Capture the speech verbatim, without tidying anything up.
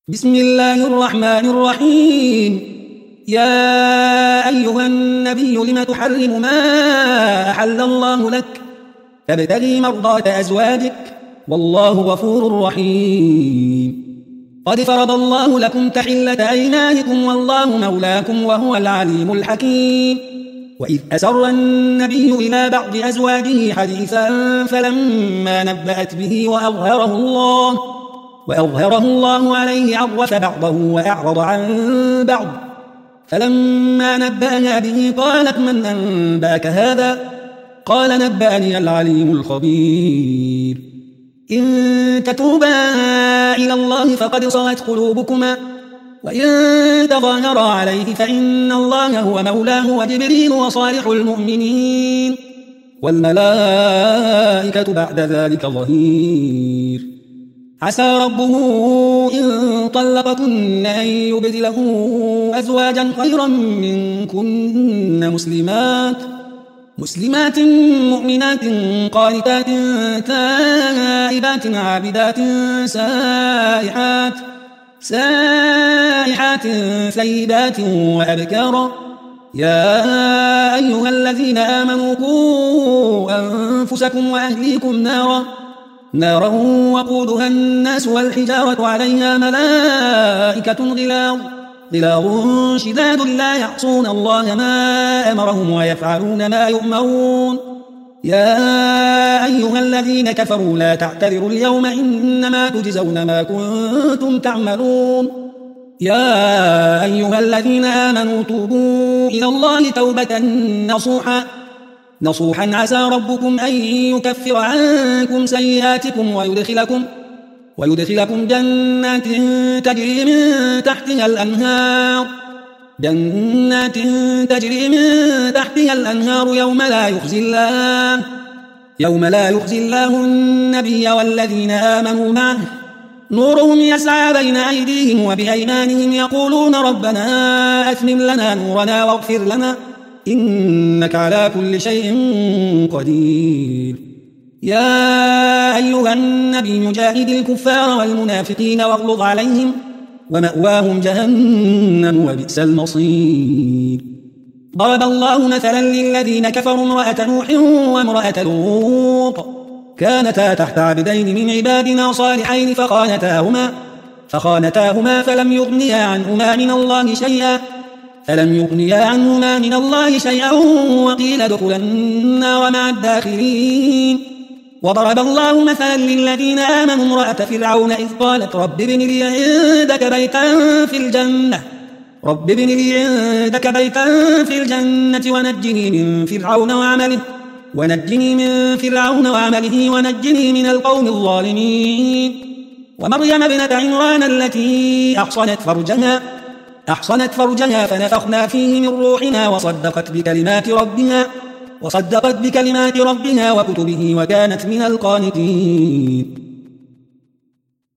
بسم الله الرحمن الرحيم. يا أيها النبي لم تحرم ما أحل الله لك تبتغي مرضات أزواجك والله غفور رحيم. قد فرض الله لكم تحلة أيمانكم والله مولاكم وهو العليم الحكيم. وإذ أسر النبي إلى بعض أزواجه حديثا فلما نبأت به وأظهره الله وأظهره الله عليه عرف بعضه وأعرض عن بعض، فلما نبأنا به قالت من أنبأك هذا؟ قال نبأني العليم الخبير. إن تتوبا إلى الله فقد صغت قلوبكما وإن تظاهرا عليه فإن الله هو مولاه وجبريل وصالح المؤمنين والملائكة بعد ذلك ظهير. عسى ربه إن طلقكن أن يبدله أزواجا خيرا منكن مسلمات مسلمات مؤمنات قانتات تائبات عابدات سائحات سائحات ثيبات وأبكارا. يا أيها الذين آمنوا قوا أنفسكم وأهليكم نارا نارا وقودها الناس والحجارة عليها ملائكة غلاظ غلاظ شداد لا يعصون الله ما أمرهم ويفعلون ما يؤمرون. يا أيها الذين كفروا لا تعتذروا اليوم إنما تجزون ما كنتم تعملون. يا أيها الذين آمنوا توبوا إلى الله توبة نصوحا نصوحا عسى ربكم أن يكفر عنكم سيئاتكم ويدخلكم ويدخلكم جنات تجري من تحتها الأنهار جنات تجري من تحتها الأنهار يوم لا يخزي الله يوم لا يخزي الله النبي والذين آمنوا معه نورهم يسعى بين أيديهم وبأيمانهم يقولون ربنا أتمم لنا نورنا واغفر لنا إنك على كل شيء قدير. يا أيها النبي جاهد الكفار والمنافقين واغلظ عليهم ومأواهم جهنم وبئس المصير. ضرب الله مثلا للذين كفروا امرأة نوح وامرأة لوط كانتا تحت عبدين من عبادنا صالحين فخانتاهما فخانتاهما فلم يغنيا عنهما من الله شيئا فلم يغنيا عنهما من الله شيئا وقيل ادخلا النار مع الداخلين. وضرب الله مثلا للذين آمنوا امرأة فرعون إذ قالت رب ابن لي عندك بيتا في الجنة رب ابن لي عندك بيتا في الجنة ونجني من فرعون وعمله ونجني من فرعون وعمله ونجني من القوم الظالمين. ومريم ابنة عمران التي أحصنت فرجها أحصنت فرجها فنفخنا فيه من روحنا وصدقت بكلمات ربها وصدقت بكلمات ربها وكتبه وكانت من القانتين.